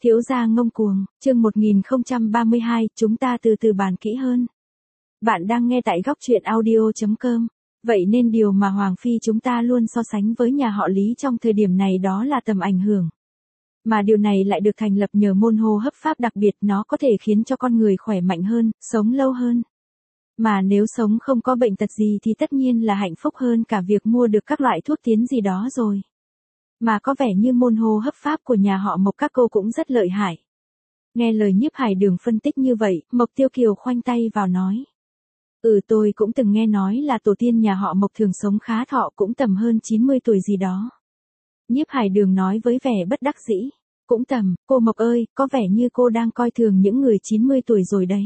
Thiếu gia ngông cuồng, chương 1032, chúng ta từ từ bàn kỹ hơn. Bạn đang nghe tại góc truyện audio.com. Vậy nên điều mà Hoàng Phi chúng ta luôn so sánh với nhà họ Lý trong thời điểm này đó là tầm ảnh hưởng. Mà điều này lại được thành lập nhờ môn hô hấp pháp đặc biệt, nó có thể khiến cho con người khỏe mạnh hơn, sống lâu hơn. Mà nếu sống không có bệnh tật gì thì tất nhiên là hạnh phúc hơn cả việc mua được các loại thuốc tiến gì đó rồi. Mà có vẻ như môn hô hấp pháp của nhà họ Mộc các cô cũng rất lợi hại. Nghe lời Nhiếp Hải Đường phân tích như vậy, Mộc Tiêu Kiều khoanh tay vào nói. Tôi cũng từng nghe nói là tổ tiên nhà họ Mộc thường sống khá thọ, cũng tầm hơn 90 tuổi gì đó. Nhiếp Hải Đường nói với vẻ bất đắc dĩ. Cũng tầm, cô Mộc ơi, có vẻ như cô đang coi thường những người 90 tuổi rồi đấy.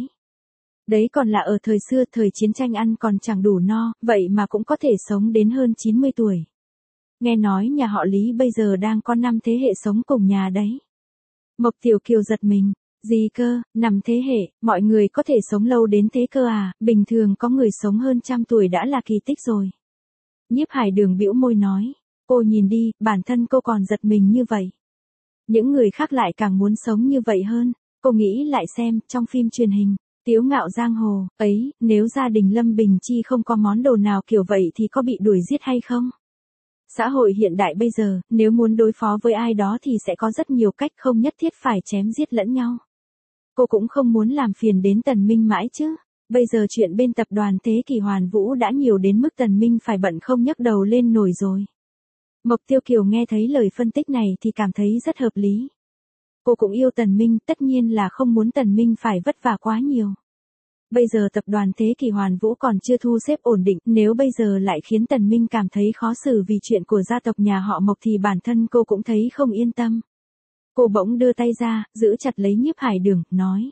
Đấy còn là ở thời xưa, thời chiến tranh ăn còn chẳng đủ no, vậy mà cũng có thể sống đến hơn 90 tuổi. Nghe nói nhà họ Lý bây giờ đang có 5 thế hệ sống cùng nhà đấy. Mộc Tiểu Kiều giật mình. Gì cơ, 5 thế hệ, mọi người có thể sống lâu đến thế cơ à, bình thường có người sống hơn 100 tuổi đã là kỳ tích rồi. Nhiếp Hải Đường bĩu môi nói. Cô nhìn đi, bản thân cô còn giật mình như vậy. Những người khác lại càng muốn sống như vậy hơn. Cô nghĩ lại xem, trong phim truyền hình, Tiếu Ngạo Giang Hồ, ấy, nếu gia đình Lâm Bình Chi không có món đồ nào kiểu vậy thì có bị đuổi giết hay không? Xã hội hiện đại bây giờ, nếu muốn đối phó với ai đó thì sẽ có rất nhiều cách, không nhất thiết phải chém giết lẫn nhau. Cô cũng không muốn làm phiền đến Tần Minh mãi chứ. Bây giờ chuyện bên tập đoàn Thế Kỷ Hoàn Vũ đã nhiều đến mức Tần Minh phải bận không nhấc đầu lên nổi rồi. Mộc Tiêu Kiều nghe thấy lời phân tích này thì cảm thấy rất hợp lý. Cô cũng yêu Tần Minh, tất nhiên là không muốn Tần Minh phải vất vả quá nhiều. Bây giờ tập đoàn Thế Kỷ Hoàn Vũ còn chưa thu xếp ổn định, nếu bây giờ lại khiến Tần Minh cảm thấy khó xử vì chuyện của gia tộc nhà họ Mộc thì bản thân cô cũng thấy không yên tâm. Cô bỗng đưa tay ra, giữ chặt lấy Nhiếp Hải Đường, nói.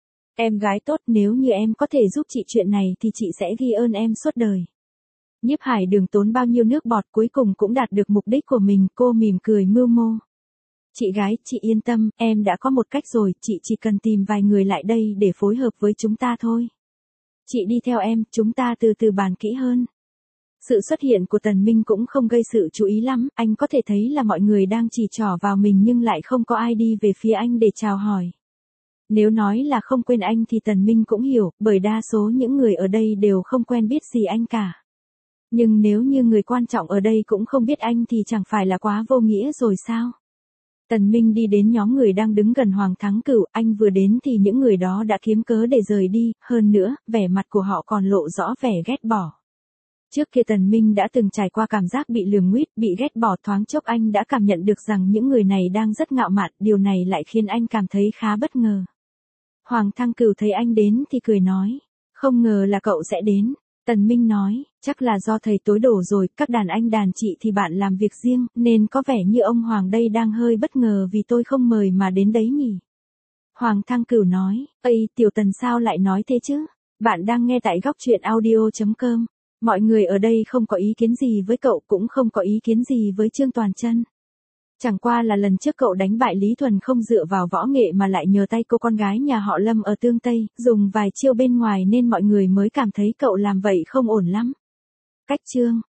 Em gái tốt, nếu như em có thể giúp chị chuyện này thì chị sẽ ghi ơn em suốt đời. Nhiếp Hải Đường tốn bao nhiêu nước bọt cuối cùng cũng đạt được mục đích của mình, cô mỉm cười mưu mô. Chị gái, chị yên tâm, em đã có một cách rồi, chị chỉ cần tìm vài người lại đây để phối hợp với chúng ta thôi. Chị đi theo em, chúng ta từ từ bàn kỹ hơn. Sự xuất hiện của Tần Minh cũng không gây sự chú ý lắm, anh có thể thấy là mọi người đang chỉ trỏ vào mình nhưng lại không có ai đi về phía anh để chào hỏi. Nếu nói là không quên anh thì Tần Minh cũng hiểu, bởi đa số những người ở đây đều không quen biết gì anh cả. Nhưng nếu như người quan trọng ở đây cũng không biết anh thì chẳng phải là quá vô nghĩa rồi sao? Tần Minh đi đến nhóm người đang đứng gần Hoàng Thắng Cửu, anh vừa đến thì những người đó đã kiếm cớ để rời đi, hơn nữa, vẻ mặt của họ còn lộ rõ vẻ ghét bỏ. Trước kia Tần Minh đã từng trải qua cảm giác bị lườm nguýt, bị ghét bỏ, thoáng chốc anh đã cảm nhận được rằng những người này đang rất ngạo mạn, điều này lại khiến anh cảm thấy khá bất ngờ. Hoàng Thăng Cửu thấy anh đến thì cười nói, không ngờ là cậu sẽ đến. Tần Minh nói, chắc là do thầy tối đổ rồi, các đàn anh đàn chị thì bạn làm việc riêng, nên có vẻ như ông Hoàng đây đang hơi bất ngờ vì tôi không mời mà đến đấy nhỉ. Hoàng Thăng Cửu nói, Ây, Tiểu Tần sao lại nói thế chứ? Bạn đang nghe tại góc truyện audio.com. Mọi người ở đây không có ý kiến gì với cậu, cũng không có ý kiến gì với Trương Toàn Chân. Chẳng qua là lần trước cậu đánh bại Lý Thuần không dựa vào võ nghệ mà lại nhờ tay cô con gái nhà họ Lâm ở Tương Tây, dùng vài chiêu bên ngoài nên mọi người mới cảm thấy cậu làm vậy không ổn lắm. Cách Trương